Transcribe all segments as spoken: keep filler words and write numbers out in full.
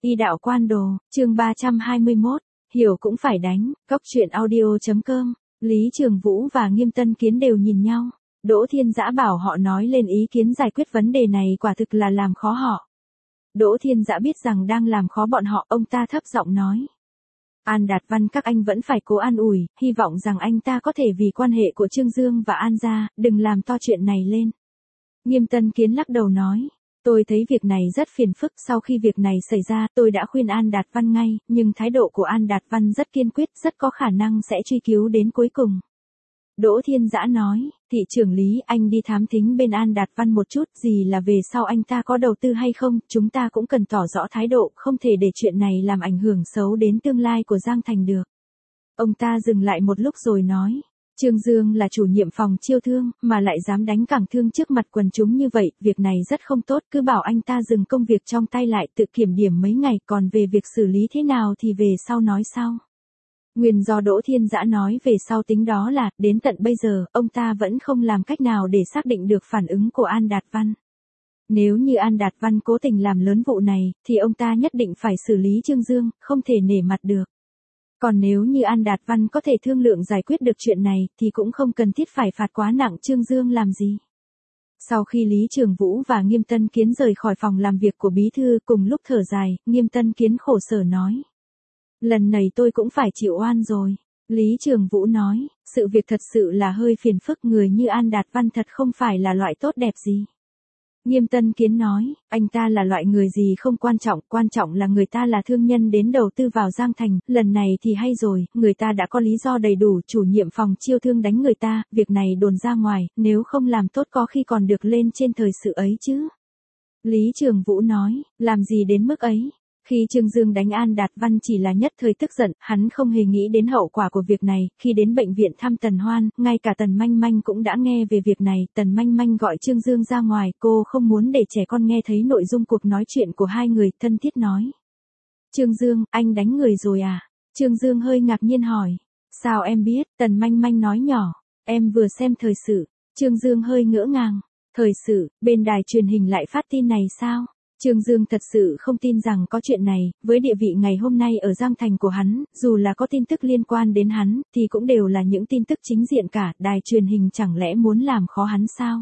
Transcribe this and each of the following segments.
Y đạo quan đồ, chương ba trăm hai mươi mốt, hiểu cũng phải đánh, cốc truyện audio.com, Lý Trường Vũ và Nghiêm Tân Kiến đều nhìn nhau. Đỗ Thiên Dã bảo họ nói lên ý kiến giải quyết vấn đề này quả thực là làm khó họ. Đỗ Thiên Dã biết rằng đang làm khó bọn họ, ông ta thấp giọng nói. An Đạt Văn các anh vẫn phải cố an ủi, hy vọng rằng anh ta có thể vì quan hệ của Trương Dương và An gia, đừng làm to chuyện này lên. Nghiêm Tân Kiến lắc đầu nói. Tôi thấy việc này rất phiền phức, sau khi việc này xảy ra tôi đã khuyên An Đạt Văn ngay, nhưng thái độ của An Đạt Văn rất kiên quyết, rất có khả năng sẽ truy cứu đến cuối cùng. Đỗ Thiên Dã nói, thị trưởng Lý, anh đi thám thính bên An Đạt Văn một chút, gì là về sau anh ta có đầu tư hay không, chúng ta cũng cần tỏ rõ thái độ, không thể để chuyện này làm ảnh hưởng xấu đến tương lai của Giang Thành được. Ông ta dừng lại một lúc rồi nói. Trương Dương là chủ nhiệm phòng chiêu thương, mà lại dám đánh cảng thương trước mặt quần chúng như vậy, việc này rất không tốt, cứ bảo anh ta dừng công việc trong tay lại, tự kiểm điểm mấy ngày, còn về việc xử lý thế nào thì về sau nói sau. Nguyên do Đỗ Thiên Dã nói về sau tính đó là, đến tận bây giờ, ông ta vẫn không làm cách nào để xác định được phản ứng của An Đạt Văn. Nếu như An Đạt Văn cố tình làm lớn vụ này, thì ông ta nhất định phải xử lý Trương Dương, không thể nể mặt được. Còn nếu như An Đạt Văn có thể thương lượng giải quyết được chuyện này, thì cũng không cần thiết phải phạt quá nặng Trương Dương làm gì. Sau khi Lý Trường Vũ và Nghiêm Tân Kiến rời khỏi phòng làm việc của bí thư, cùng lúc thở dài, Nghiêm Tân Kiến khổ sở nói. Lần này tôi cũng phải chịu oan rồi. Lý Trường Vũ nói, sự việc thật sự là hơi phiền phức, người như An Đạt Văn thật không phải là loại tốt đẹp gì. Nghiêm Tân Kiến nói, anh ta là loại người gì không quan trọng, quan trọng là người ta là thương nhân đến đầu tư vào Giang Thành, lần này thì hay rồi, người ta đã có lý do đầy đủ, chủ nhiệm phòng chiêu thương đánh người ta, việc này đồn ra ngoài, nếu không làm tốt có khi còn được lên trên thời sự ấy chứ. Lý Trường Vũ nói, làm gì đến mức ấy. Khi Trương Dương đánh An Đạt Văn chỉ là nhất thời tức giận, hắn không hề nghĩ đến hậu quả của việc này, khi đến bệnh viện thăm Tần Hoan, ngay cả Tần Manh Manh cũng đã nghe về việc này, Tần Manh Manh gọi Trương Dương ra ngoài, cô không muốn để trẻ con nghe thấy nội dung cuộc nói chuyện của hai người, thân thiết nói. Trương Dương, anh đánh người rồi à? Trương Dương hơi ngạc nhiên hỏi. Sao em biết? Tần Manh Manh nói nhỏ. Em vừa xem thời sự. Trương Dương hơi ngỡ ngàng. Thời sự, bên đài truyền hình lại phát tin này sao? Trương Dương thật sự không tin rằng có chuyện này, với địa vị ngày hôm nay ở Giang Thành của hắn, dù là có tin tức liên quan đến hắn, thì cũng đều là những tin tức chính diện cả, đài truyền hình chẳng lẽ muốn làm khó hắn sao?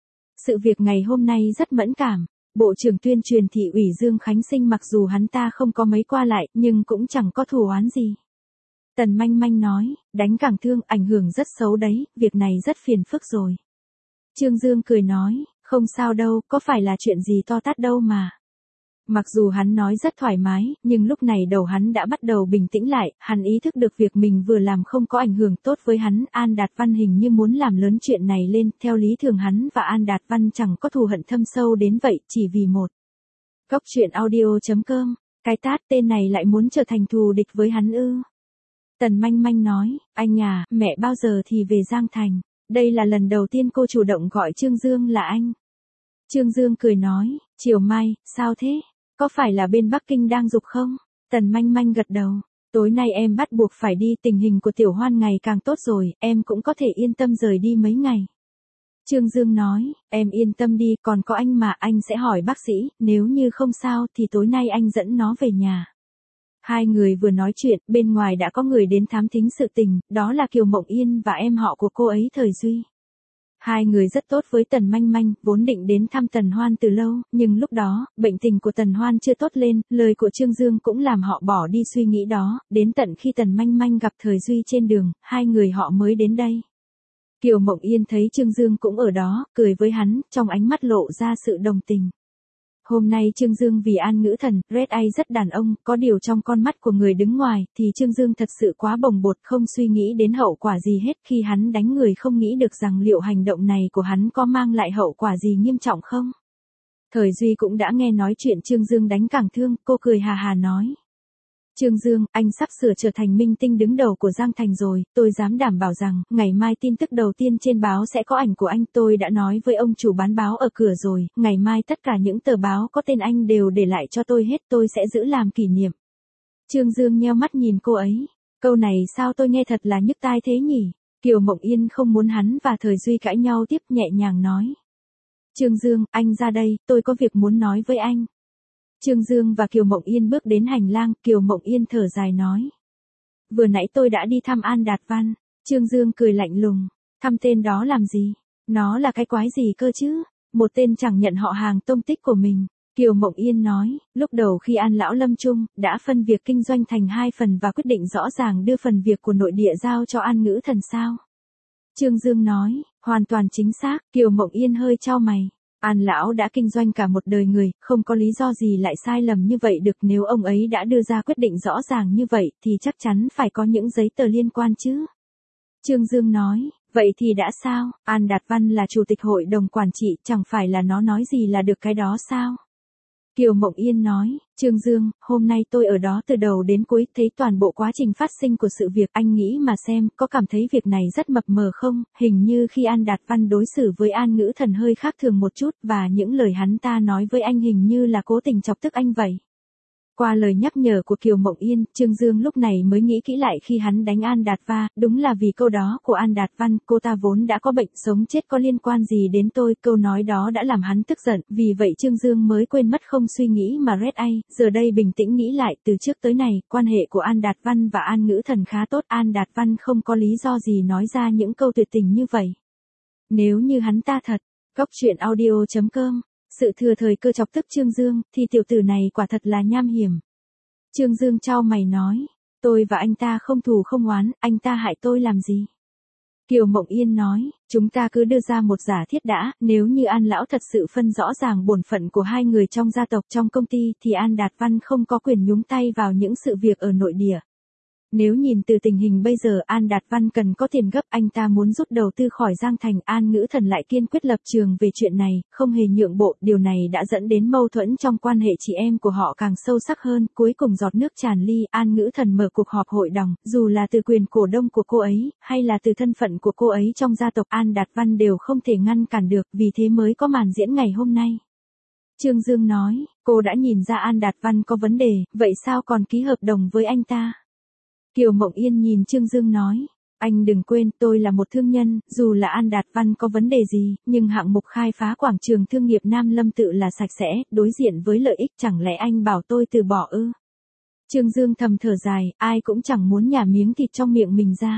Sự việc ngày hôm nay rất mẫn cảm, Bộ trưởng tuyên truyền thị ủy Dương Khánh Sinh mặc dù hắn ta không có mấy qua lại, nhưng cũng chẳng có thù oán gì. Tần Manh Manh nói, đánh cảng thương ảnh hưởng rất xấu đấy, việc này rất phiền phức rồi. Trương Dương cười nói, không sao đâu, có phải là chuyện gì to tát đâu mà. Mặc dù hắn nói rất thoải mái, nhưng lúc này đầu hắn đã bắt đầu bình tĩnh lại, hắn ý thức được việc mình vừa làm không có ảnh hưởng tốt với hắn, An Đạt Văn hình như muốn làm lớn chuyện này lên, theo lý thường hắn và An Đạt Văn chẳng có thù hận thâm sâu đến vậy, chỉ vì một. Cốc truyện audio.com, cái tát tên này lại muốn trở thành thù địch với hắn ư. Tần Manh Manh nói, anh à, mẹ bao giờ thì về Giang Thành. Đây là lần đầu tiên cô chủ động gọi Trương Dương là anh. Trương Dương cười nói, chiều mai, sao thế? Có phải là bên Bắc Kinh đang giục không? Tần Manh Manh gật đầu. Tối nay em bắt buộc phải đi, tình hình của Tiểu Hoan ngày càng tốt rồi, em cũng có thể yên tâm rời đi mấy ngày. Trương Dương nói, em yên tâm đi, còn có anh mà, anh sẽ hỏi bác sĩ, nếu như không sao thì tối nay anh dẫn nó về nhà. Hai người vừa nói chuyện, bên ngoài đã có người đến thám thính sự tình, đó là Kiều Mộng Yên và em họ của cô ấy Thời Duy. Hai người rất tốt với Tần Manh Manh, vốn định đến thăm Tần Hoan từ lâu, nhưng lúc đó, bệnh tình của Tần Hoan chưa tốt lên, lời của Trương Dương cũng làm họ bỏ đi suy nghĩ đó, đến tận khi Tần Manh Manh gặp Thời Duy trên đường, hai người họ mới đến đây. Kiều Mộng Yên thấy Trương Dương cũng ở đó, cười với hắn, trong ánh mắt lộ ra sự đồng tình. Hôm nay Trương Dương vì An Ngữ Thần, Red Eye rất đàn ông, có điều trong con mắt của người đứng ngoài, thì Trương Dương thật sự quá bồng bột, không suy nghĩ đến hậu quả gì hết, khi hắn đánh người không nghĩ được rằng liệu hành động này của hắn có mang lại hậu quả gì nghiêm trọng không. Thời Duy cũng đã nghe nói chuyện Trương Dương đánh cảng thương, cô cười hà hà nói. Trương Dương, anh sắp sửa trở thành minh tinh đứng đầu của Giang Thành rồi, tôi dám đảm bảo rằng, ngày mai tin tức đầu tiên trên báo sẽ có ảnh của anh, tôi đã nói với ông chủ bán báo ở cửa rồi, ngày mai tất cả những tờ báo có tên anh đều để lại cho tôi hết, tôi sẽ giữ làm kỷ niệm. Trương Dương nheo mắt nhìn cô ấy, câu này sao tôi nghe thật là nhức tai thế nhỉ? Kiều Mộng Yên không muốn hắn và Thời Duy cãi nhau tiếp, nhẹ nhàng nói. Trương Dương, anh ra đây, tôi có việc muốn nói với anh. Trương Dương và Kiều Mộng Yên bước đến hành lang, Kiều Mộng Yên thở dài nói. Vừa nãy tôi đã đi thăm An Đạt Văn. Trương Dương cười lạnh lùng. Thăm tên đó làm gì? Nó là cái quái gì cơ chứ? Một tên chẳng nhận họ hàng tông tích của mình. Kiều Mộng Yên nói, lúc đầu khi An Lão lâm chung, đã phân việc kinh doanh thành hai phần và quyết định rõ ràng đưa phần việc của nội địa giao cho An Ngữ Thần sao? Trương Dương nói, hoàn toàn chính xác. Kiều Mộng Yên hơi chau mày. An Lão đã kinh doanh cả một đời người, không có lý do gì lại sai lầm như vậy được. Nếu ông ấy đã đưa ra quyết định rõ ràng như vậy thì chắc chắn phải có những giấy tờ liên quan chứ. Trương Dương nói, vậy thì đã sao? An Đạt Văn là chủ tịch hội đồng quản trị, chẳng phải là nó nói gì là được cái đó sao? Kiều Mộng Yên nói, Trương Dương, hôm nay tôi ở đó từ đầu đến cuối, thấy toàn bộ quá trình phát sinh của sự việc, anh nghĩ mà xem, có cảm thấy việc này rất mập mờ không? Hình như khi An Đạt Văn đối xử với An Ngữ Thần hơi khác thường một chút, và những lời hắn ta nói với anh hình như là cố tình chọc tức anh vậy. Qua lời nhắc nhở của Kiều Mộng Yên, Trương Dương lúc này mới nghĩ kỹ lại khi hắn đánh An Đạt Va, đúng là vì câu đó của An Đạt Văn, cô ta vốn đã có bệnh, sống chết có liên quan gì đến tôi, câu nói đó đã làm hắn tức giận, vì vậy Trương Dương mới quên mất không suy nghĩ mà rét ai, giờ đây bình tĩnh nghĩ lại, từ trước tới này, quan hệ của An Đạt Văn và An Ngữ Thần khá tốt, An Đạt Văn không có lý do gì nói ra những câu tuyệt tình như vậy. Nếu như hắn ta thật, Cóc truyện audio chấm com. Sự thừa thời cơ chọc tức Trương Dương, thì tiểu tử này quả thật là nham hiểm. Trương Dương chau mày nói, tôi và anh ta không thù không oán, anh ta hại tôi làm gì? Kiều Mộng Yên nói, chúng ta cứ đưa ra một giả thiết đã, nếu như An Lão thật sự phân rõ ràng bổn phận của hai người trong gia tộc trong công ty thì An Đạt Văn không có quyền nhúng tay vào những sự việc ở nội địa. Nếu nhìn từ tình hình bây giờ An Đạt Văn cần có tiền gấp, anh ta muốn rút đầu tư khỏi Giang Thành, An Ngữ Thần lại kiên quyết lập trường về chuyện này, không hề nhượng bộ, điều này đã dẫn đến mâu thuẫn trong quan hệ chị em của họ càng sâu sắc hơn, cuối cùng giọt nước tràn ly, An Ngữ Thần mở cuộc họp hội đồng, dù là từ quyền cổ đông của cô ấy, hay là từ thân phận của cô ấy trong gia tộc An Đạt Văn đều không thể ngăn cản được, vì thế mới có màn diễn ngày hôm nay. Trương Dương nói, cô đã nhìn ra An Đạt Văn có vấn đề, vậy sao còn ký hợp đồng với anh ta? Kiều Mộng Yên nhìn Trương Dương nói, anh đừng quên tôi là một thương nhân, dù là An Đạt Văn có vấn đề gì, nhưng hạng mục khai phá quảng trường thương nghiệp Nam Lâm tự là sạch sẽ, đối diện với lợi ích, chẳng lẽ anh bảo tôi từ bỏ ư? Trương Dương thầm thở dài, ai cũng chẳng muốn nhả miếng thịt trong miệng mình ra.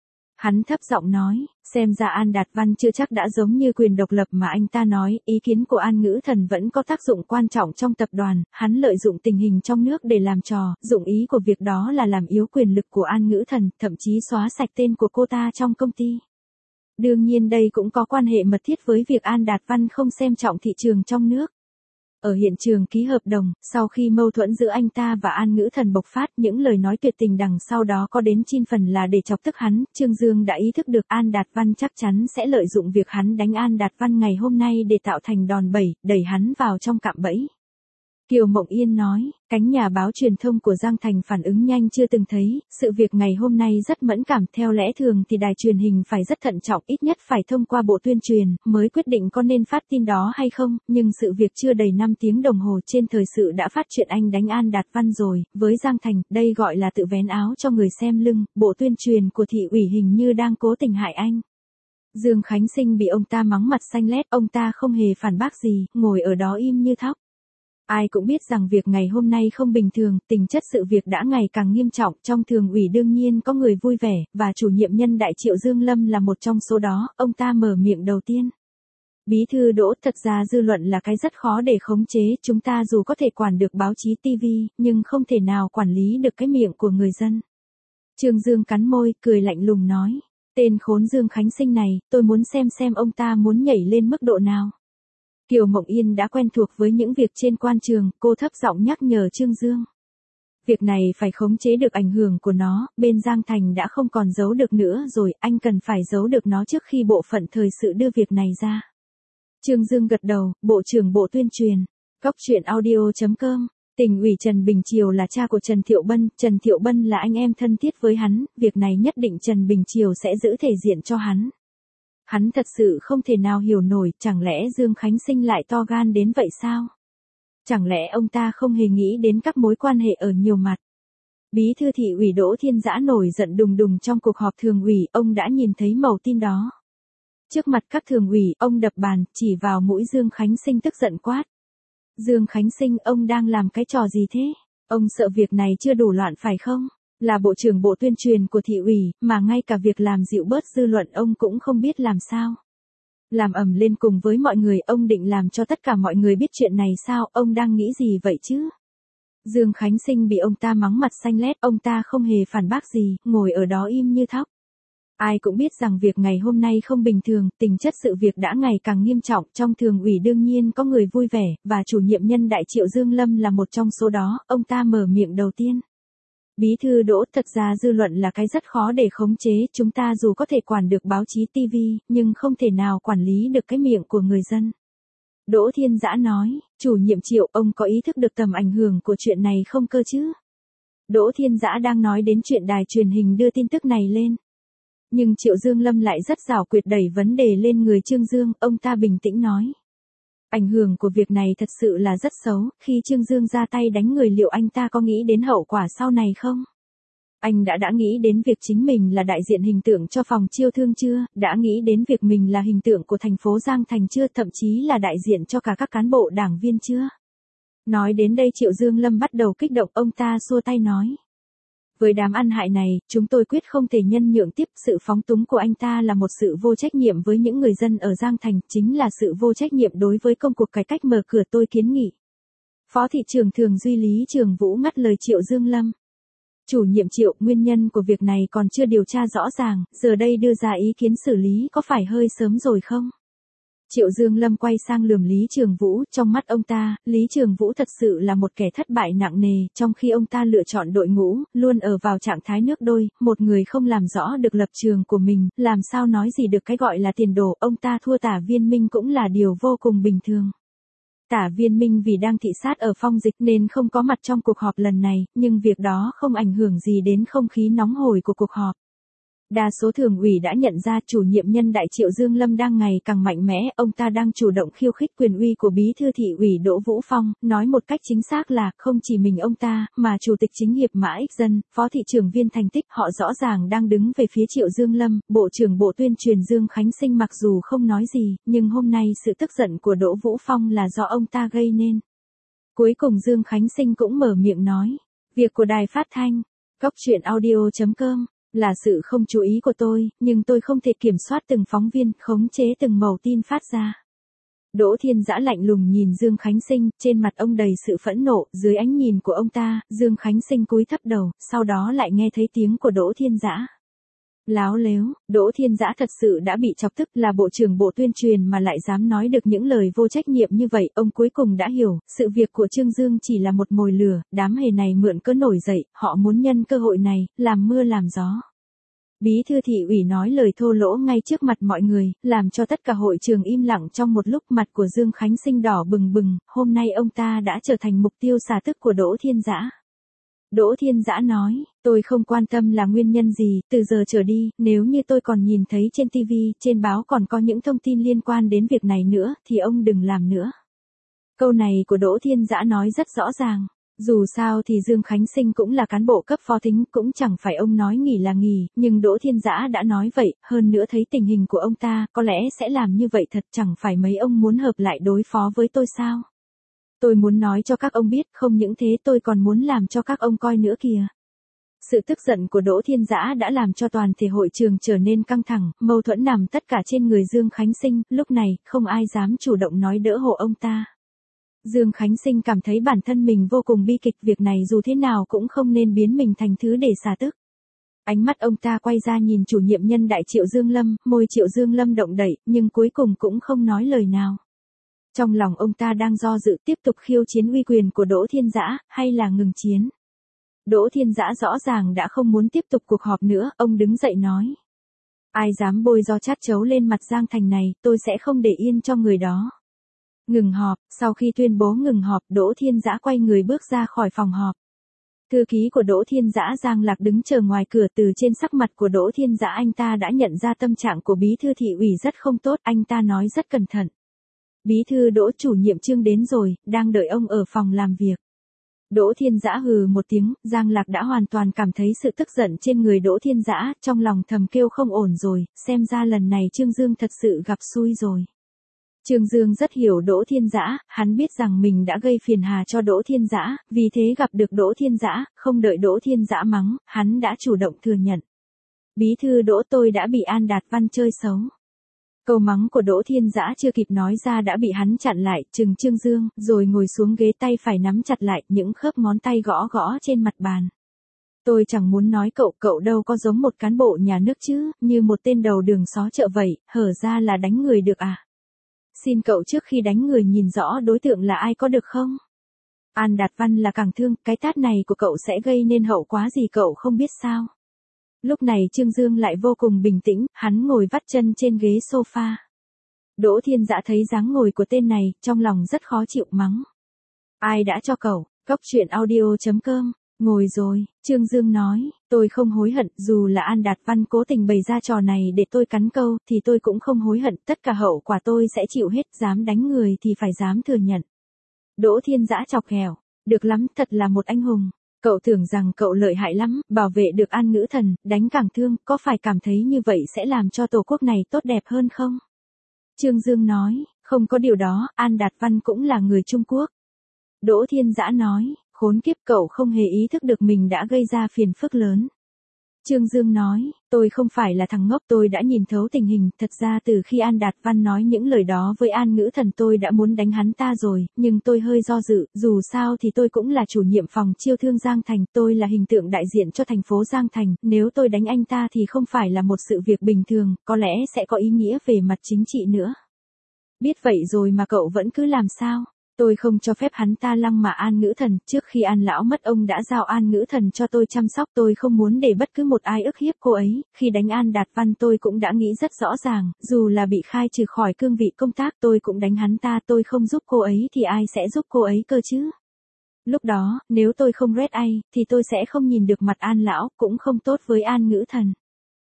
Hắn thấp giọng nói, xem ra An Đạt Văn chưa chắc đã giống như quyền độc lập mà anh ta nói, ý kiến của An Ngữ Thần vẫn có tác dụng quan trọng trong tập đoàn, hắn lợi dụng tình hình trong nước để làm trò, dụng ý của việc đó là làm yếu quyền lực của An Ngữ Thần, thậm chí xóa sạch tên của cô ta trong công ty. Đương nhiên đây cũng có quan hệ mật thiết với việc An Đạt Văn không xem trọng thị trường trong nước. Ở hiện trường ký hợp đồng, sau khi mâu thuẫn giữa anh ta và An Ngữ Thần bộc phát, những lời nói tuyệt tình đằng sau đó có đến chín phần là để chọc tức hắn, Trương Dương đã ý thức được An Đạt Văn chắc chắn sẽ lợi dụng việc hắn đánh An Đạt Văn ngày hôm nay để tạo thành đòn bẩy, đẩy hắn vào trong cạm bẫy. Kiều Mộng Yên nói, cánh nhà báo truyền thông của Giang Thành phản ứng nhanh chưa từng thấy, sự việc ngày hôm nay rất mẫn cảm, theo lẽ thường thì đài truyền hình phải rất thận trọng, ít nhất phải thông qua bộ tuyên truyền, mới quyết định có nên phát tin đó hay không, nhưng sự việc chưa đầy năm tiếng đồng hồ trên thời sự đã phát chuyện anh đánh An Đạt Văn rồi, với Giang Thành, đây gọi là tự vén áo cho người xem lưng, bộ tuyên truyền của thị ủy hình như đang cố tình hại anh. Dương Khánh Sinh bị ông ta mắng mặt xanh lét, ông ta không hề phản bác gì, ngồi ở đó im như thóc. Ai cũng biết rằng việc ngày hôm nay không bình thường, tình chất sự việc đã ngày càng nghiêm trọng, trong thường ủy đương nhiên có người vui vẻ, và chủ nhiệm nhân đại Triệu Dương Lâm là một trong số đó, ông ta mở miệng đầu tiên. Bí thư Đỗ, thật ra dư luận là cái rất khó để khống chế, chúng ta dù có thể quản được báo chí ti vi, nhưng không thể nào quản lý được cái miệng của người dân. Trương Dương cắn môi, cười lạnh lùng nói, tên khốn Dương Khánh Sinh này, tôi muốn xem xem ông ta muốn nhảy lên mức độ nào. Kiều Mộng Yên đã quen thuộc với những việc trên quan trường, cô thấp giọng nhắc nhở Trương Dương. Việc này phải khống chế được ảnh hưởng của nó, bên Giang Thành đã không còn giấu được nữa rồi, anh cần phải giấu được nó trước khi bộ phận thời sự đưa việc này ra. Trương Dương gật đầu, Bộ trưởng Bộ Tuyên truyền, Cóc truyện audio chấm com. Tỉnh ủy Trần Bình Triều là cha của Trần Thiệu Bân, Trần Thiệu Bân là anh em thân thiết với hắn, việc này nhất định Trần Bình Triều sẽ giữ thể diện cho hắn. Hắn thật sự không thể nào hiểu nổi, chẳng lẽ Dương Khánh Sinh lại to gan đến vậy sao? Chẳng lẽ ông ta không hề nghĩ đến các mối quan hệ ở nhiều mặt? Bí thư thị ủy Đỗ Thiên Dã nổi giận đùng đùng trong cuộc họp thường ủy, ông đã nhìn thấy mẩu tin đó. Trước mặt các thường ủy, ông đập bàn, chỉ vào mũi Dương Khánh Sinh tức giận quát. Dương Khánh Sinh, ông đang làm cái trò gì thế? Ông sợ việc này chưa đủ loạn phải không? Là bộ trưởng bộ tuyên truyền của thị ủy, mà ngay cả việc làm dịu bớt dư luận ông cũng không biết làm sao. Làm ầm lên cùng với mọi người, ông định làm cho tất cả mọi người biết chuyện này sao, ông đang nghĩ gì vậy chứ? Dương Khánh Sinh bị ông ta mắng mặt xanh lét, ông ta không hề phản bác gì, ngồi ở đó im như thóc. Ai cũng biết rằng việc ngày hôm nay không bình thường, tình chất sự việc đã ngày càng nghiêm trọng, trong thường ủy đương nhiên có người vui vẻ, và chủ nhiệm nhân đại Triệu Dương Lâm là một trong số đó, ông ta mở miệng đầu tiên. Bí thư Đỗ, thật ra dư luận là cái rất khó để khống chế, chúng ta dù có thể quản được báo chí ti vi, nhưng không thể nào quản lý được cái miệng của người dân. Đỗ Thiên Dã nói, chủ nhiệm Triệu, ông có ý thức được tầm ảnh hưởng của chuyện này không cơ chứ? Đỗ Thiên Dã đang nói đến chuyện đài truyền hình đưa tin tức này lên. Nhưng Triệu Dương Lâm lại rất giảo quyệt đẩy vấn đề lên người Trương Dương, ông ta bình tĩnh nói. Ảnh hưởng của việc này thật sự là rất xấu, khi Trương Dương ra tay đánh người liệu anh ta có nghĩ đến hậu quả sau này không? Anh đã đã nghĩ đến việc chính mình là đại diện hình tượng cho phòng chiêu thương chưa, đã nghĩ đến việc mình là hình tượng của thành phố Giang Thành chưa, thậm chí là đại diện cho cả các cán bộ đảng viên chưa? Nói đến đây Triệu Dương Lâm bắt đầu kích động, ông ta xua tay nói. Với đám ăn hại này, chúng tôi quyết không thể nhân nhượng tiếp, sự phóng túng của anh ta là một sự vô trách nhiệm với những người dân ở Giang Thành, chính là sự vô trách nhiệm đối với công cuộc cải cách mở cửa, tôi kiến nghị. Phó thị trưởng Thường Duy Lý Trường Vũ ngắt lời Triệu Dương Lâm. Chủ nhiệm Triệu, nguyên nhân của việc này còn chưa điều tra rõ ràng, giờ đây đưa ra ý kiến xử lý có phải hơi sớm rồi không? Triệu Dương Lâm quay sang lườm Lý Trường Vũ, trong mắt ông ta, Lý Trường Vũ thật sự là một kẻ thất bại nặng nề, trong khi ông ta lựa chọn đội ngũ, luôn ở vào trạng thái nước đôi, một người không làm rõ được lập trường của mình, làm sao nói gì được cái gọi là tiền đồ, ông ta thua Tả Viên Minh cũng là điều vô cùng bình thường. Tả Viên Minh vì đang thị sát ở Phong Dịch nên không có mặt trong cuộc họp lần này, nhưng việc đó không ảnh hưởng gì đến không khí nóng hổi của cuộc họp. Đa số thường ủy đã nhận ra chủ nhiệm nhân đại Triệu Dương Lâm đang ngày càng mạnh mẽ, ông ta đang chủ động khiêu khích quyền uy của bí thư thị ủy Đỗ Vũ Phong, nói một cách chính xác là không chỉ mình ông ta, mà chủ tịch chính hiệp Mã Ích Dân, phó thị trưởng Viên Thành Tích, họ rõ ràng đang đứng về phía Triệu Dương Lâm, bộ trưởng bộ tuyên truyền Dương Khánh Sinh mặc dù không nói gì, nhưng hôm nay sự tức giận của Đỗ Vũ Phong là do ông ta gây nên. Cuối cùng Dương Khánh Sinh cũng mở miệng nói, việc của đài phát thanh, góc truyện audio chấm com. Là sự không chú ý của tôi, nhưng tôi không thể kiểm soát từng phóng viên, khống chế từng mẩu tin phát ra. Đỗ Thiên Dã lạnh lùng nhìn Dương Khánh Sinh, trên mặt ông đầy sự phẫn nộ, dưới ánh nhìn của ông ta, Dương Khánh Sinh cúi thấp đầu, sau đó lại nghe thấy tiếng của Đỗ Thiên Dã. Láo lếu, Đỗ Thiên Dã thật sự đã bị chọc tức, là bộ trưởng bộ tuyên truyền mà lại dám nói được những lời vô trách nhiệm như vậy, ông cuối cùng đã hiểu, sự việc của Trương Dương chỉ là một mồi lửa, đám hề này mượn cớ nổi dậy, họ muốn nhân cơ hội này, làm mưa làm gió. Bí thư thị ủy nói lời thô lỗ ngay trước mặt mọi người, làm cho tất cả hội trường im lặng trong một lúc, mặt của Dương Khánh Sinh đỏ bừng bừng, hôm nay ông ta đã trở thành mục tiêu xả tức của Đỗ Thiên Dã. Đỗ Thiên Dã nói, tôi không quan tâm là nguyên nhân gì, từ giờ trở đi, nếu như tôi còn nhìn thấy trên ti vi, trên báo còn có những thông tin liên quan đến việc này nữa, thì ông đừng làm nữa. Câu này của Đỗ Thiên Dã nói rất rõ ràng. Dù sao thì Dương Khánh Sinh cũng là cán bộ cấp phó thính, cũng chẳng phải ông nói nghỉ là nghỉ, nhưng Đỗ Thiên Dã đã nói vậy, hơn nữa thấy tình hình của ông ta, có lẽ sẽ làm như vậy thật, chẳng phải mấy ông muốn hợp lại đối phó với tôi sao? Tôi muốn nói cho các ông biết, không những thế tôi còn muốn làm cho các ông coi nữa kìa. Sự tức giận của Đỗ Thiên Dã đã làm cho toàn thể hội trường trở nên căng thẳng, mâu thuẫn nằm tất cả trên người Dương Khánh Sinh, lúc này, không ai dám chủ động nói đỡ hộ ông ta. Dương Khánh Sinh cảm thấy bản thân mình vô cùng bi kịch, việc này dù thế nào cũng không nên biến mình thành thứ để xả tức. Ánh mắt ông ta quay ra nhìn chủ nhiệm nhân đại Triệu Dương Lâm, môi Triệu Dương Lâm động đậy, nhưng cuối cùng cũng không nói lời nào. Trong lòng ông ta đang do dự tiếp tục khiêu chiến uy quyền của Đỗ Thiên Dã, hay là ngừng chiến. Đỗ Thiên Dã rõ ràng đã không muốn tiếp tục cuộc họp nữa, ông đứng dậy nói. Ai dám bôi do chát chấu lên mặt Giang Thành này, tôi sẽ không để yên cho người đó. Ngừng họp, sau khi tuyên bố ngừng họp, Đỗ Thiên Dã quay người bước ra khỏi phòng họp. Thư ký của Đỗ Thiên Dã Giang Lạc đứng chờ ngoài cửa, từ trên sắc mặt của Đỗ Thiên Dã anh ta đã nhận ra tâm trạng của bí thư thị ủy rất không tốt, anh ta nói rất cẩn thận. Bí thư Đỗ, chủ nhiệm Trương đến rồi, đang đợi ông ở phòng làm việc. Đỗ Thiên Dã hừ một tiếng, Giang Lạc đã hoàn toàn cảm thấy sự tức giận trên người Đỗ Thiên Dã, trong lòng thầm kêu không ổn rồi, xem ra lần này Trương Dương thật sự gặp xui rồi. Trương Dương rất hiểu Đỗ Thiên Dã, hắn biết rằng mình đã gây phiền hà cho Đỗ Thiên Dã, vì thế gặp được Đỗ Thiên Dã, không đợi Đỗ Thiên Dã mắng, hắn đã chủ động thừa nhận. Bí thư Đỗ, tôi đã bị An Đạt Văn chơi xấu. Câu mắng của Đỗ Thiên Dã chưa kịp nói ra đã bị hắn chặn lại, trừng Trương Dương, rồi ngồi xuống ghế, tay phải nắm chặt lại, những khớp ngón tay gõ gõ trên mặt bàn. Tôi chẳng muốn nói cậu, cậu đâu có giống một cán bộ nhà nước chứ, như một tên đầu đường xó chợ vậy, hở ra là đánh người được à? Xin cậu trước khi đánh người nhìn rõ đối tượng là ai có được không? An Đạt Văn là càng thương, cái tát này của cậu sẽ gây nên hậu quả gì cậu không biết sao? Lúc này Trương Dương lại vô cùng bình tĩnh, hắn ngồi vắt chân trên ghế sofa. Đỗ Thiên Dã thấy dáng ngồi của tên này, trong lòng rất khó chịu, mắng. Ai đã cho cậu? Cóc truyện audio chấm com. Ngồi rồi, Trương Dương nói, tôi không hối hận, dù là An Đạt Văn cố tình bày ra trò này để tôi cắn câu, thì tôi cũng không hối hận, tất cả hậu quả tôi sẽ chịu hết, dám đánh người thì phải dám thừa nhận. Đỗ Thiên Dã chọc ghẹo, được lắm, thật là một anh hùng. Cậu tưởng rằng cậu lợi hại lắm, bảo vệ được An Ngữ Thần, đánh càng thương, có phải cảm thấy như vậy sẽ làm cho tổ quốc này tốt đẹp hơn không? Trương Dương nói, không có điều đó, An Đạt Văn cũng là người Trung Quốc. Đỗ Thiên Dã nói, khốn kiếp, cậu không hề ý thức được mình đã gây ra phiền phức lớn. Trương Dương nói, tôi không phải là thằng ngốc, tôi đã nhìn thấu tình hình, thật ra từ khi An Đạt Văn nói những lời đó với An Ngữ Thần tôi đã muốn đánh hắn ta rồi, nhưng tôi hơi do dự, dù sao thì tôi cũng là chủ nhiệm phòng chiêu thương Giang Thành, tôi là hình tượng đại diện cho thành phố Giang Thành, nếu tôi đánh anh ta thì không phải là một sự việc bình thường, có lẽ sẽ có ý nghĩa về mặt chính trị nữa. Biết vậy rồi mà cậu vẫn cứ làm sao? Tôi không cho phép hắn ta lăng mạ An Ngữ Thần, trước khi An lão mất ông đã giao An Ngữ Thần cho tôi chăm sóc, tôi không muốn để bất cứ một ai ức hiếp cô ấy, khi đánh An Đạt Văn tôi cũng đã nghĩ rất rõ ràng, dù là bị khai trừ khỏi cương vị công tác tôi cũng đánh hắn ta, tôi không giúp cô ấy thì ai sẽ giúp cô ấy cơ chứ? Lúc đó, nếu tôi không red ai, thì tôi sẽ không nhìn được mặt An lão, cũng không tốt với An Ngữ Thần.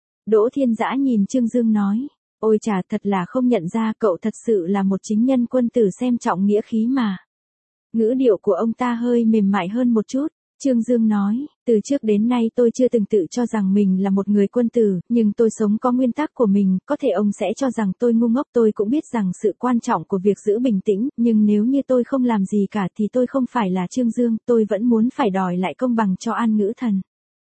Đỗ Thiên Dã nhìn Trương Dương nói. Ôi chà, thật là không nhận ra, cậu thật sự là một chính nhân quân tử xem trọng nghĩa khí mà. Ngữ điệu của ông ta hơi mềm mại hơn một chút. Trương Dương nói, từ trước đến nay tôi chưa từng tự cho rằng mình là một người quân tử, nhưng tôi sống có nguyên tắc của mình, có thể ông sẽ cho rằng tôi ngu ngốc, tôi cũng biết rằng sự quan trọng của việc giữ bình tĩnh, nhưng nếu như tôi không làm gì cả thì tôi không phải là Trương Dương, tôi vẫn muốn phải đòi lại công bằng cho An Ngữ Thần.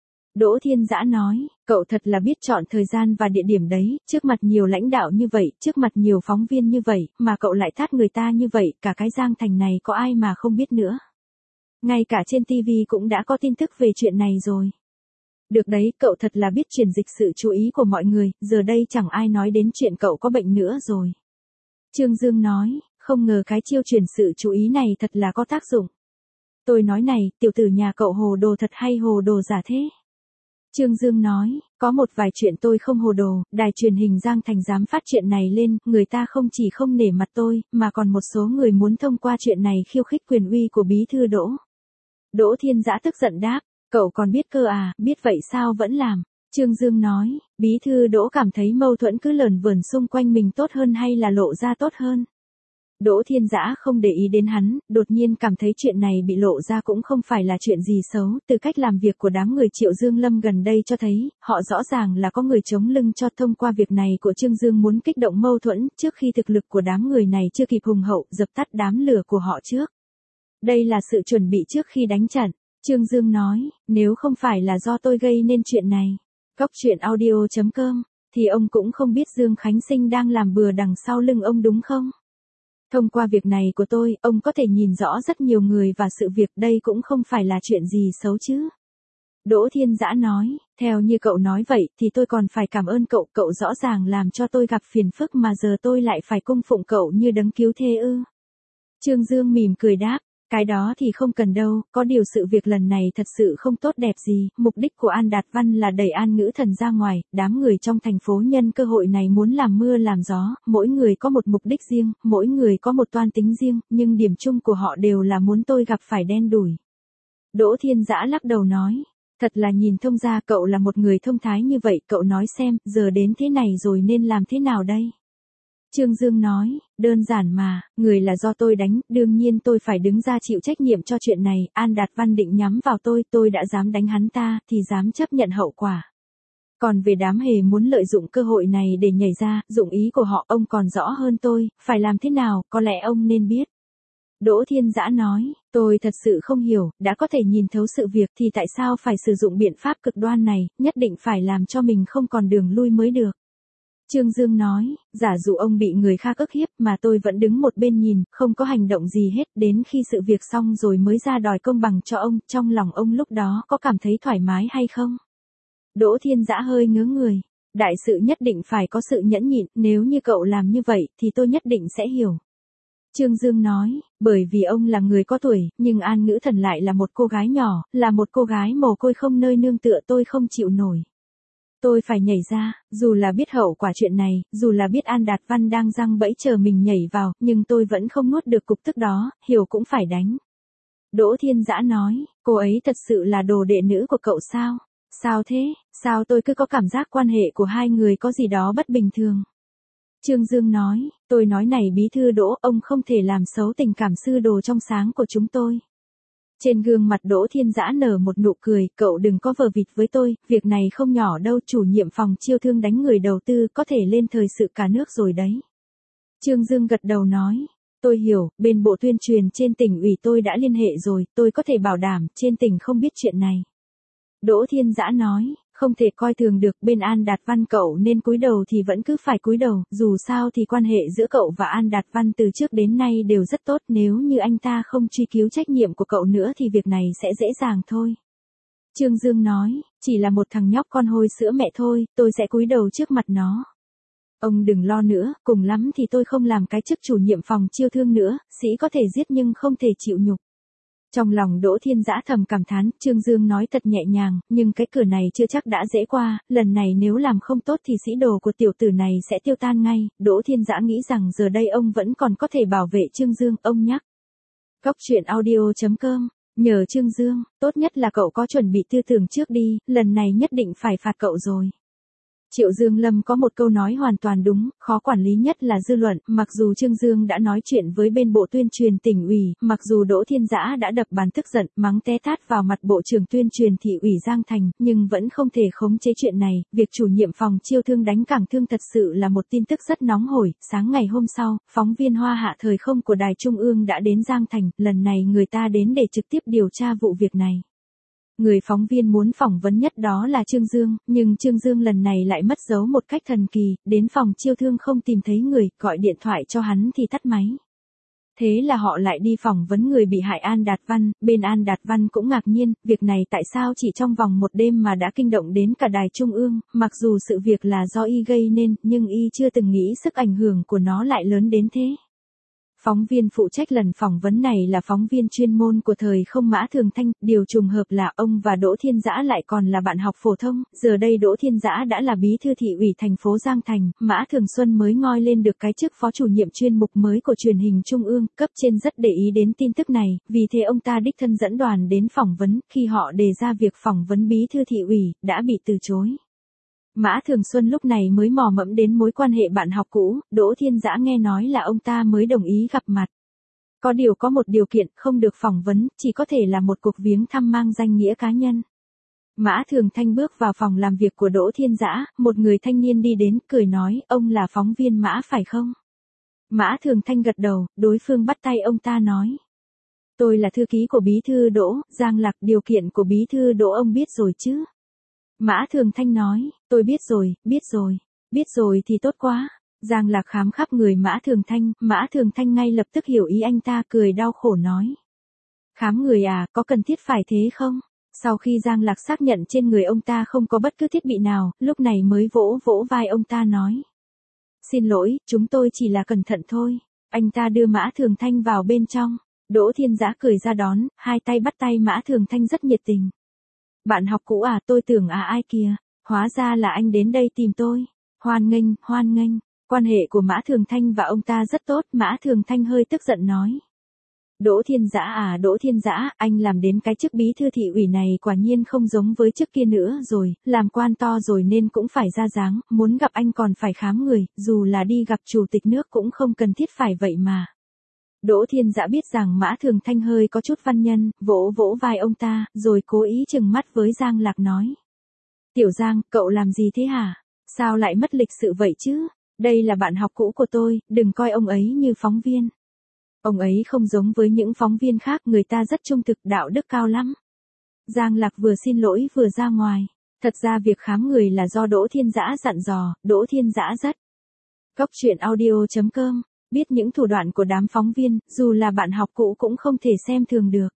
Đỗ Thiên Dã nói, cậu thật là biết chọn thời gian và địa điểm đấy, trước mặt nhiều lãnh đạo như vậy, trước mặt nhiều phóng viên như vậy, mà cậu lại tát người ta như vậy, cả cái Giang Thành này có ai mà không biết nữa. Ngay cả trên ti vi cũng đã có tin tức về chuyện này rồi. Được đấy, cậu thật là biết chuyển dịch sự chú ý của mọi người, giờ đây chẳng ai nói đến chuyện cậu có bệnh nữa rồi. Trương Dương nói, không ngờ cái chiêu chuyển sự chú ý này thật là có tác dụng. Tôi nói này, tiểu tử nhà cậu hồ đồ thật hay hồ đồ giả thế? Trương Dương nói, có một vài chuyện tôi không hồ đồ, đài truyền hình Giang Thành dám phát chuyện này lên, người ta không chỉ không nể mặt tôi, mà còn một số người muốn thông qua chuyện này khiêu khích quyền uy của bí thư Đỗ. Đỗ Thiên Dã tức giận đáp, cậu còn biết cơ à, biết vậy sao vẫn làm? Trương Dương nói, bí thư Đỗ cảm thấy mâu thuẫn cứ lởn vởn xung quanh mình tốt hơn hay là lộ ra tốt hơn? Đỗ Thiên Dã không để ý đến hắn, đột nhiên cảm thấy chuyện này bị lộ ra cũng không phải là chuyện gì xấu, từ cách làm việc của đám người Triệu Dương Lâm gần đây cho thấy, họ rõ ràng là có người chống lưng cho. Thông qua việc này của Trương Dương muốn kích động mâu thuẫn, trước khi thực lực của đám người này chưa kịp hùng hậu, dập tắt đám lửa của họ trước. Đây là sự chuẩn bị trước khi đánh trận. Trương Dương nói, nếu không phải là do tôi gây nên chuyện này, cóc truyện audio chấm com, thì ông cũng không biết Dương Khánh Sinh đang làm bừa đằng sau lưng ông đúng không? Thông qua việc này của tôi, ông có thể nhìn rõ rất nhiều người và sự việc, đây cũng không phải là chuyện gì xấu chứ. Đỗ Thiên Dã nói, theo như cậu nói vậy, thì tôi còn phải cảm ơn cậu, cậu rõ ràng làm cho tôi gặp phiền phức mà giờ tôi lại phải cung phụng cậu như đấng cứu thế ư. Trương Dương mỉm cười đáp, cái đó thì không cần đâu, có điều sự việc lần này thật sự không tốt đẹp gì, mục đích của An Đạt Văn là đẩy An Ngữ Thần ra ngoài, đám người trong thành phố nhân cơ hội này muốn làm mưa làm gió, mỗi người có một mục đích riêng, mỗi người có một toan tính riêng, nhưng điểm chung của họ đều là muốn tôi gặp phải đen đủi. Đỗ Thiên Dã lắc đầu nói, thật là nhìn thông ra cậu là một người thông thái như vậy, cậu nói xem, giờ đến thế này rồi nên làm thế nào đây? Trương Dương nói, đơn giản mà, người là do tôi đánh, đương nhiên tôi phải đứng ra chịu trách nhiệm cho chuyện này, An Đạt Văn định nhắm vào tôi, tôi đã dám đánh hắn ta, thì dám chấp nhận hậu quả. Còn về đám hề muốn lợi dụng cơ hội này để nhảy ra, dụng ý của họ ông còn rõ hơn tôi, phải làm thế nào, có lẽ ông nên biết. Đỗ Thiên Dã nói, tôi thật sự không hiểu, đã có thể nhìn thấu sự việc thì tại sao phải sử dụng biện pháp cực đoan này, nhất định phải làm cho mình không còn đường lui mới được. Trương Dương nói, giả dụ ông bị người khác ức hiếp mà tôi vẫn đứng một bên nhìn, không có hành động gì hết, đến khi sự việc xong rồi mới ra đòi công bằng cho ông, trong lòng ông lúc đó có cảm thấy thoải mái hay không? Đỗ Thiên Dã hơi ngớ người, đại sự nhất định phải có sự nhẫn nhịn, nếu như cậu làm như vậy thì tôi nhất định sẽ hiểu. Trương Dương nói, bởi vì ông là người có tuổi, nhưng An Ngữ Thần lại là một cô gái nhỏ, là một cô gái mồ côi không nơi nương tựa, tôi không chịu nổi. Tôi phải nhảy ra, dù là biết hậu quả chuyện này, dù là biết An Đạt Văn đang giăng bẫy chờ mình nhảy vào, nhưng tôi vẫn không nuốt được cục tức đó, hiểu cũng phải đánh. Đỗ Thiên Dã nói, cô ấy thật sự là đồ đệ nữ của cậu sao? Sao thế, sao tôi cứ có cảm giác quan hệ của hai người có gì đó bất bình thường? Trương Dương nói, tôi nói này bí thư Đỗ, ông không thể làm xấu tình cảm sư đồ trong sáng của chúng tôi. Trên gương mặt Đỗ Thiên Dã nở một nụ cười, cậu đừng có vờ vịt với tôi, việc này không nhỏ đâu, chủ nhiệm phòng chiêu thương đánh người đầu tư có thể lên thời sự cả nước rồi đấy. Trương Dương gật đầu nói, tôi hiểu, bên bộ tuyên truyền trên tỉnh ủy tôi đã liên hệ rồi, tôi có thể bảo đảm, trên tỉnh không biết chuyện này. Đỗ Thiên Dã nói, không thể coi thường được, bên An Đạt Văn cậu nên cúi đầu thì vẫn cứ phải cúi đầu, dù sao thì quan hệ giữa cậu và An Đạt Văn từ trước đến nay đều rất tốt, nếu như anh ta không truy cứu trách nhiệm của cậu nữa thì việc này sẽ dễ dàng thôi. Trương Dương nói, chỉ là một thằng nhóc con hôi sữa mẹ thôi, tôi sẽ cúi đầu trước mặt nó. Ông đừng lo nữa, cùng lắm thì tôi không làm cái chức chủ nhiệm phòng chiêu thương nữa, sĩ có thể giết nhưng không thể chịu nhục. Trong lòng Đỗ Thiên Dã thầm cảm thán, Trương Dương nói thật nhẹ nhàng, nhưng cái cửa này chưa chắc đã dễ qua, lần này nếu làm không tốt thì sĩ đồ của tiểu tử này sẽ tiêu tan ngay. Đỗ Thiên Dã nghĩ rằng giờ đây ông vẫn còn có thể bảo vệ Trương Dương, ông nhắc. Cóc truyện audio chấm com, nhờ Trương Dương, tốt nhất là cậu có chuẩn bị tư tưởng trước đi, lần này nhất định phải phạt cậu rồi. Triệu Dương Lâm có một câu nói hoàn toàn đúng, khó quản lý nhất là dư luận, mặc dù Trương Dương đã nói chuyện với bên bộ tuyên truyền tỉnh ủy, mặc dù Đỗ Thiên Dã đã đập bàn tức giận, mắng té tát vào mặt bộ trưởng tuyên truyền thị ủy Giang Thành, nhưng vẫn không thể khống chế chuyện này, việc chủ nhiệm phòng chiêu thương đánh cảng thương thật sự là một tin tức rất nóng hổi. Sáng ngày hôm sau, phóng viên Hoa Hạ Thời Không của Đài Trung ương đã đến Giang Thành, lần này người ta đến để trực tiếp điều tra vụ việc này. Người phóng viên muốn phỏng vấn nhất đó là Trương Dương, nhưng Trương Dương lần này lại mất dấu một cách thần kỳ, đến phòng chiêu thương không tìm thấy người, gọi điện thoại cho hắn thì tắt máy. Thế là họ lại đi phỏng vấn người bị hại An Đạt Văn, bên An Đạt Văn cũng ngạc nhiên, việc này tại sao chỉ trong vòng một đêm mà đã kinh động đến cả Đài Trung ương, mặc dù sự việc là do y gây nên, nhưng y chưa từng nghĩ sức ảnh hưởng của nó lại lớn đến thế. Phóng viên phụ trách lần phỏng vấn này là phóng viên chuyên môn của Thời Không Mã Thường Thanh, điều trùng hợp là ông và Đỗ Thiên Dã lại còn là bạn học phổ thông, giờ đây Đỗ Thiên Dã đã là bí thư thị ủy thành phố Giang Thành, Mã Thường Xuân mới ngoi lên được cái chức phó chủ nhiệm chuyên mục mới của truyền hình Trung ương, cấp trên rất để ý đến tin tức này, vì thế ông ta đích thân dẫn đoàn đến phỏng vấn, khi họ đề ra việc phỏng vấn bí thư thị ủy, đã bị từ chối. Mã Thường Xuân lúc này mới mò mẫm đến mối quan hệ bạn học cũ, Đỗ Thiên Dã nghe nói là ông ta mới đồng ý gặp mặt. Có điều có một điều kiện, không được phỏng vấn, chỉ có thể là một cuộc viếng thăm mang danh nghĩa cá nhân. Mã Thường Thanh bước vào phòng làm việc của Đỗ Thiên Dã, một người thanh niên đi đến, cười nói, ông là phóng viên Mã phải không? Mã Thường Thanh gật đầu, đối phương bắt tay ông ta nói. Tôi là thư ký của bí thư Đỗ, Giang Lạc, điều kiện của bí thư Đỗ ông biết rồi chứ? Mã Thường Thanh nói, tôi biết rồi, biết rồi, biết rồi thì tốt quá. Giang Lạc khám khắp người Mã Thường Thanh, Mã Thường Thanh ngay lập tức hiểu ý anh ta, cười đau khổ nói. Khám người à, có cần thiết phải thế không? Sau khi Giang Lạc xác nhận trên người ông ta không có bất cứ thiết bị nào, lúc này mới vỗ vỗ vai ông ta nói. Xin lỗi, chúng tôi chỉ là cẩn thận thôi. Anh ta đưa Mã Thường Thanh vào bên trong. Đỗ Thiên Dã cười ra đón, hai tay bắt tay Mã Thường Thanh rất nhiệt tình. Bạn học cũ à, tôi tưởng à ai kìa, hóa ra là anh đến đây tìm tôi. Hoan nghênh, hoan nghênh. Quan hệ của Mã Thường Thanh và ông ta rất tốt, Mã Thường Thanh hơi tức giận nói. Đỗ Thiên Dã à, Đỗ Thiên Dã, anh làm đến cái chức bí thư thị ủy này quả nhiên không giống với chức kia nữa rồi, làm quan to rồi nên cũng phải ra dáng, muốn gặp anh còn phải khám người, dù là đi gặp chủ tịch nước cũng không cần thiết phải vậy mà. Đỗ Thiên Dã biết rằng Mã Thường Thanh hơi có chút văn nhân, vỗ vỗ vai ông ta, rồi cố ý chừng mắt với Giang Lạc nói. Tiểu Giang, cậu làm gì thế hả? Sao lại mất lịch sự vậy chứ? Đây là bạn học cũ của tôi, đừng coi ông ấy như phóng viên. Ông ấy không giống với những phóng viên khác, người ta rất trung thực, đạo đức cao lắm. Giang Lạc vừa xin lỗi vừa ra ngoài. Thật ra việc khám người là do Đỗ Thiên Dã dặn dò, Đỗ Thiên Dã rất. Cốc truyện audio chấm com, biết những thủ đoạn của đám phóng viên, dù là bạn học cũ cũng không thể xem thường được.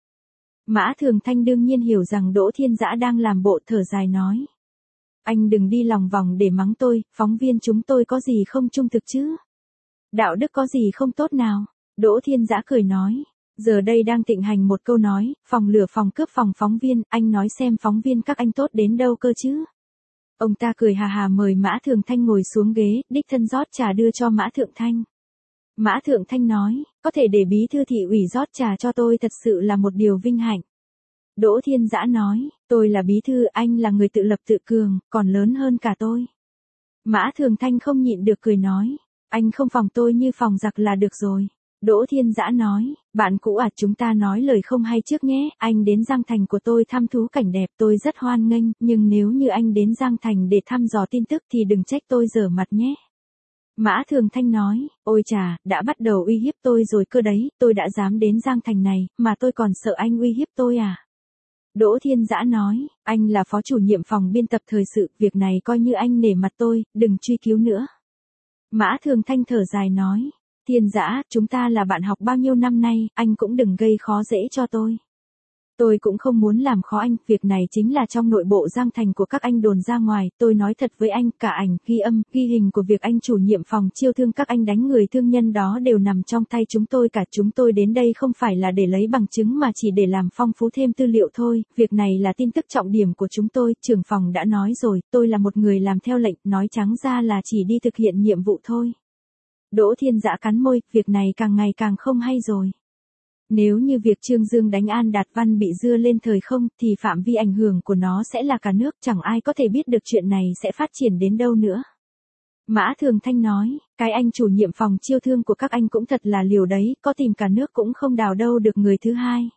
Mã Thường Thanh đương nhiên hiểu rằng Đỗ Thiên Dã đang làm bộ, thở dài nói. Anh đừng đi lòng vòng để mắng tôi, phóng viên chúng tôi có gì không trung thực chứ? Đạo đức có gì không tốt nào? Đỗ Thiên Dã cười nói. Giờ đây đang thịnh hành một câu nói, phòng lửa phòng cướp phòng phóng viên, anh nói xem phóng viên các anh tốt đến đâu cơ chứ? Ông ta cười hà hà mời Mã Thường Thanh ngồi xuống ghế, đích thân rót trà đưa cho Mã Thượng Thanh. Mã Thượng Thanh nói, có thể để bí thư thị ủy rót trà cho tôi thật sự là một điều vinh hạnh. Đỗ Thiên Dã nói, tôi là bí thư, anh là người tự lập tự cường, còn lớn hơn cả tôi. Mã Thường Thanh không nhịn được cười nói, anh không phòng tôi như phòng giặc là được rồi. Đỗ Thiên Dã nói, bạn cũ à, chúng ta nói lời không hay trước nhé, anh đến Giang Thành của tôi thăm thú cảnh đẹp tôi rất hoan nghênh, nhưng nếu như anh đến Giang Thành để thăm dò tin tức thì đừng trách tôi dở mặt nhé. Mã Thường Thanh nói, ôi chà, đã bắt đầu uy hiếp tôi rồi cơ đấy, tôi đã dám đến Giang Thành này, mà tôi còn sợ anh uy hiếp tôi à? Đỗ Thiên Dã nói, anh là phó chủ nhiệm phòng biên tập thời sự, việc này coi như anh nể mặt tôi, đừng truy cứu nữa. Mã Thường Thanh thở dài nói, Thiên Dã, chúng ta là bạn học bao nhiêu năm nay, anh cũng đừng gây khó dễ cho tôi. Tôi cũng không muốn làm khó anh, việc này chính là trong nội bộ Giang Thành của các anh đồn ra ngoài, tôi nói thật với anh, cả ảnh, ghi âm, ghi hình của việc anh chủ nhiệm phòng chiêu thương các anh đánh người thương nhân đó đều nằm trong tay chúng tôi cả, chúng tôi đến đây không phải là để lấy bằng chứng mà chỉ để làm phong phú thêm tư liệu thôi, việc này là tin tức trọng điểm của chúng tôi, trưởng phòng đã nói rồi, tôi là một người làm theo lệnh, nói trắng ra là chỉ đi thực hiện nhiệm vụ thôi. Đỗ Thiên Dã cắn môi, việc này càng ngày càng không hay rồi. Nếu như việc Trương Dương đánh An Đạt Văn bị dưa lên thời không, thì phạm vi ảnh hưởng của nó sẽ là cả nước, chẳng ai có thể biết được chuyện này sẽ phát triển đến đâu nữa. Mã Thường Thanh nói, cái anh chủ nhiệm phòng chiêu thương của các anh cũng thật là liều đấy, có tìm cả nước cũng không đào đâu được người thứ hai.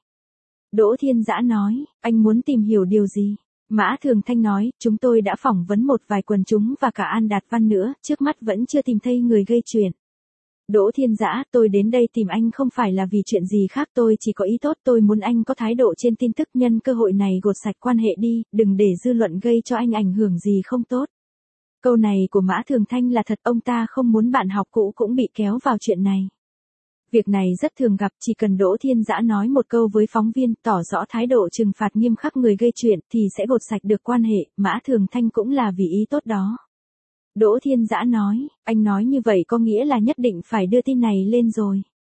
Đỗ Thiên Dã nói, anh muốn tìm hiểu điều gì? Mã Thường Thanh nói, chúng tôi đã phỏng vấn một vài quần chúng và cả An Đạt Văn nữa, trước mắt vẫn chưa tìm thấy người gây chuyện. Đỗ Thiên Dã, tôi đến đây tìm anh không phải là vì chuyện gì khác, tôi chỉ có ý tốt, tôi muốn anh có thái độ trên tin tức, nhân cơ hội này gột sạch quan hệ đi, đừng để dư luận gây cho anh ảnh hưởng gì không tốt. Câu này của Mã Thường Thanh là thật, ông ta không muốn bạn học cũ cũng bị kéo vào chuyện này. Việc này rất thường gặp, chỉ cần Đỗ Thiên Dã nói một câu với phóng viên, tỏ rõ thái độ trừng phạt nghiêm khắc người gây chuyện, thì sẽ gột sạch được quan hệ, Mã Thường Thanh cũng là vì ý tốt đó. Đỗ Thiên Dã nói, anh nói như vậy có nghĩa là nhất định phải đưa tin này lên rồi.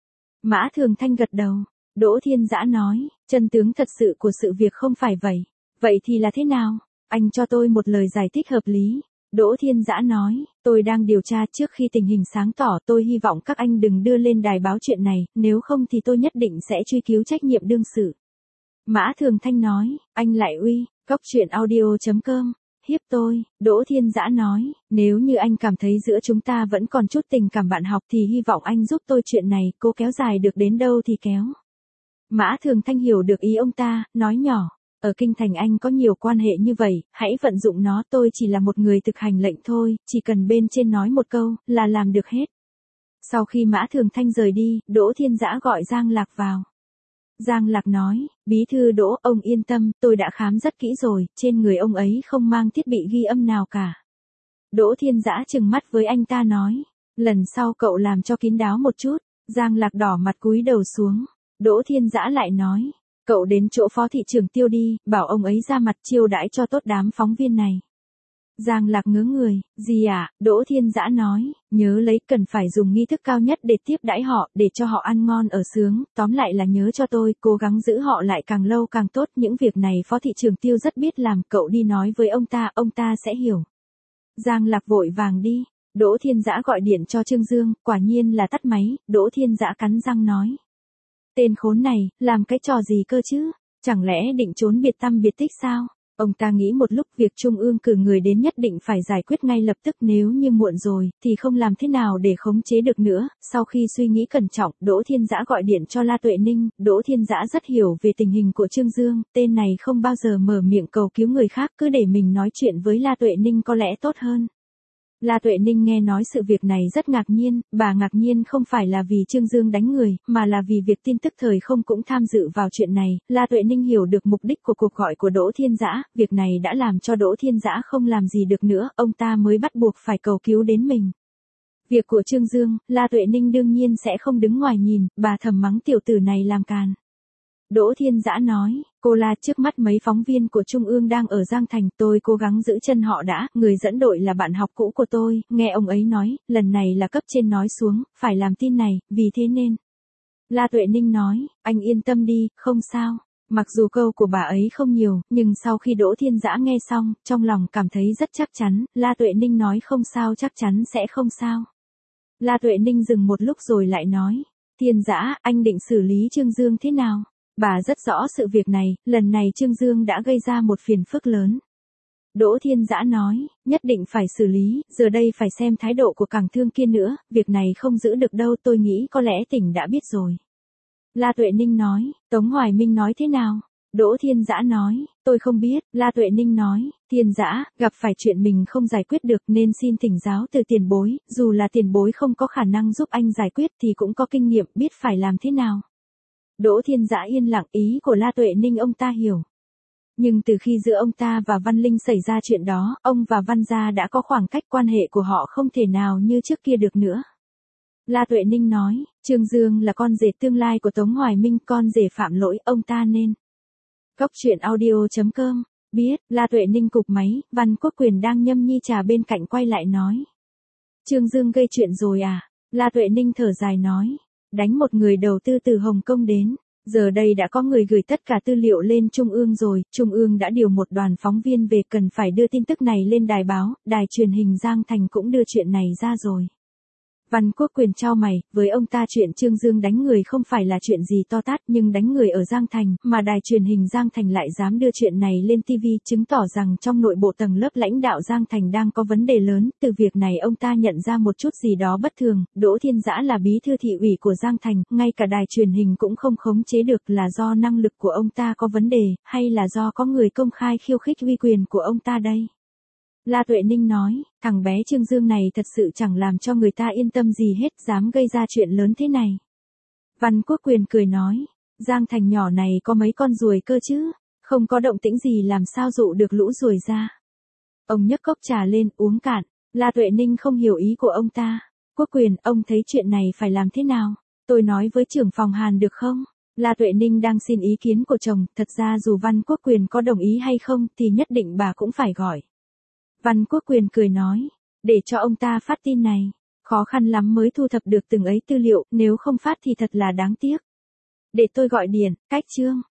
Mã Thường Thanh gật đầu. Đỗ Thiên Dã nói, chân tướng thật sự của sự việc không phải vậy. Vậy thì là thế nào? Anh cho tôi một lời giải thích hợp lý. Đỗ Thiên Dã nói, tôi đang điều tra, trước khi tình hình sáng tỏ tôi hy vọng các anh đừng đưa lên đài báo chuyện này, nếu không thì tôi nhất định sẽ truy cứu trách nhiệm đương sự. Mã Thường Thanh nói, anh lại uy, cốc truyện audio chấm com. Hiếp tôi, Đỗ Thiên Dã nói, nếu như anh cảm thấy giữa chúng ta vẫn còn chút tình cảm bạn học thì hy vọng anh giúp tôi chuyện này, cô kéo dài được đến đâu thì kéo. Mã Thường Thanh hiểu được ý ông ta, nói nhỏ, ở Kinh Thành anh có nhiều quan hệ như vậy, hãy vận dụng nó, tôi chỉ là một người thực hành lệnh thôi, chỉ cần bên trên nói một câu, là làm được hết. Sau khi Mã Thường Thanh rời đi, Đỗ Thiên Dã gọi Giang Lạc vào. Giang Lạc nói, bí thư Đỗ, ông yên tâm, tôi đã khám rất kỹ rồi, trên người ông ấy không mang thiết bị ghi âm nào cả. Đỗ Thiên Dã trừng mắt với anh ta nói, lần sau cậu làm cho kín đáo một chút. Giang Lạc đỏ mặt cúi đầu xuống. Đỗ Thiên Dã lại nói, cậu đến chỗ phó thị trưởng Tiêu đi, bảo ông ấy ra mặt chiêu đãi cho tốt đám phóng viên này. Giang Lạc ngớ người, gì à, Đỗ Thiên Dã nói, nhớ lấy cần phải dùng nghi thức cao nhất để tiếp đãi họ, để cho họ ăn ngon ở sướng, tóm lại là nhớ cho tôi, cố gắng giữ họ lại càng lâu càng tốt, những việc này phó thị trưởng Tiêu rất biết làm, cậu đi nói với ông ta, ông ta sẽ hiểu. Giang Lạc vội vàng đi, Đỗ Thiên Dã gọi điện cho Trương Dương, quả nhiên là tắt máy, Đỗ Thiên Dã cắn răng nói. Tên khốn này, làm cái trò gì cơ chứ, chẳng lẽ định trốn biệt tăm biệt tích sao? Ông ta nghĩ một lúc việc Trung ương cử người đến nhất định phải giải quyết ngay lập tức, nếu như muộn rồi, thì không làm thế nào để khống chế được nữa. Sau khi suy nghĩ cẩn trọng, Đỗ Thiên Dã gọi điện cho La Tuệ Ninh. Đỗ Thiên Dã rất hiểu về tình hình của Trương Dương, tên này không bao giờ mở miệng cầu cứu người khác, cứ để mình nói chuyện với La Tuệ Ninh có lẽ tốt hơn. La Tuệ Ninh nghe nói sự việc này rất ngạc nhiên, bà ngạc nhiên không phải là vì Trương Dương đánh người, mà là vì việc tin tức thời không cũng tham dự vào chuyện này. La Tuệ Ninh hiểu được mục đích của cuộc gọi của Đỗ Thiên Dã, việc này đã làm cho Đỗ Thiên Dã không làm gì được nữa, ông ta mới bắt buộc phải cầu cứu đến mình. Việc của Trương Dương, La Tuệ Ninh đương nhiên sẽ không đứng ngoài nhìn, bà thầm mắng tiểu tử này làm càn. Đỗ Thiên Dã nói, cô La, trước mắt mấy phóng viên của Trung ương đang ở Giang Thành, tôi cố gắng giữ chân họ đã, người dẫn đội là bạn học cũ của tôi, nghe ông ấy nói, lần này là cấp trên nói xuống, phải làm tin này, vì thế nên. La Tuệ Ninh nói, anh yên tâm đi, không sao. Mặc dù câu của bà ấy không nhiều, nhưng sau khi Đỗ Thiên Dã nghe xong, trong lòng cảm thấy rất chắc chắn, La Tuệ Ninh nói không sao chắc chắn sẽ không sao. La Tuệ Ninh dừng một lúc rồi lại nói, Thiên Dã, anh định xử lý Trương Dương thế nào? Bà rất rõ sự việc này, lần này Trương Dương đã gây ra một phiền phức lớn. Đỗ Thiên Dã nói, nhất định phải xử lý, giờ đây phải xem thái độ của cảng thương kia nữa, việc này không giữ được đâu, tôi nghĩ có lẽ tỉnh đã biết rồi. La Tuệ Ninh nói, Tống Hoài Minh nói thế nào? Đỗ Thiên Dã nói, tôi không biết. La Tuệ Ninh nói, Thiên Dã, gặp phải chuyện mình không giải quyết được nên xin thỉnh giáo từ tiền bối, dù là tiền bối không có khả năng giúp anh giải quyết thì cũng có kinh nghiệm biết phải làm thế nào. Đỗ Thiên Dã yên lặng, ý của La Tuệ Ninh ông ta hiểu. Nhưng từ khi giữa ông ta và Văn Linh xảy ra chuyện đó, ông và Văn gia đã có khoảng cách, quan hệ của họ không thể nào như trước kia được nữa. La Tuệ Ninh nói, Trương Dương là con rể tương lai của Tống Hoài Minh, con rể phạm lỗi, ông ta nên. Cốc truyện audio chấm com, biết. La Tuệ Ninh cụp máy, Văn Quốc Quyền đang nhâm nhi trà bên cạnh quay lại nói. Trương Dương gây chuyện rồi à? La Tuệ Ninh thở dài nói. Đánh một người đầu tư từ Hồng Kông đến. Giờ đây đã có người gửi tất cả tư liệu lên Trung ương rồi, Trung ương đã điều một đoàn phóng viên về, cần phải đưa tin tức này lên đài báo, đài truyền hình Giang Thành cũng đưa chuyện này ra rồi. Văn Quốc Quyền chau mày, với ông ta chuyện Trương Dương đánh người không phải là chuyện gì to tát, nhưng đánh người ở Giang Thành, mà đài truyền hình Giang Thành lại dám đưa chuyện này lên ti vi, chứng tỏ rằng trong nội bộ tầng lớp lãnh đạo Giang Thành đang có vấn đề lớn. Từ việc này ông ta nhận ra một chút gì đó bất thường. Đỗ Thiên Dã là bí thư thị ủy của Giang Thành, ngay cả đài truyền hình cũng không khống chế được, là do năng lực của ông ta có vấn đề, hay là do có người công khai khiêu khích uy quyền của ông ta đây? La Tuệ Ninh nói, thằng bé Trương Dương này thật sự chẳng làm cho người ta yên tâm gì hết, dám gây ra chuyện lớn thế này. Văn Quốc Quyền cười nói, Giang Thành nhỏ này có mấy con ruồi cơ chứ, không có động tĩnh gì làm sao dụ được lũ ruồi ra. Ông nhấc cốc trà lên, uống cạn. La Tuệ Ninh không hiểu ý của ông ta. Quốc Quyền, ông thấy chuyện này phải làm thế nào? Tôi nói với trưởng phòng Hàn được không? La Tuệ Ninh đang xin ý kiến của chồng, thật ra dù Văn Quốc Quyền có đồng ý hay không thì nhất định bà cũng phải gọi. Văn Quốc Quyền cười nói, để cho ông ta phát tin này, khó khăn lắm mới thu thập được từng ấy tư liệu, nếu không phát thì thật là đáng tiếc. Để tôi gọi điện, cách Trương.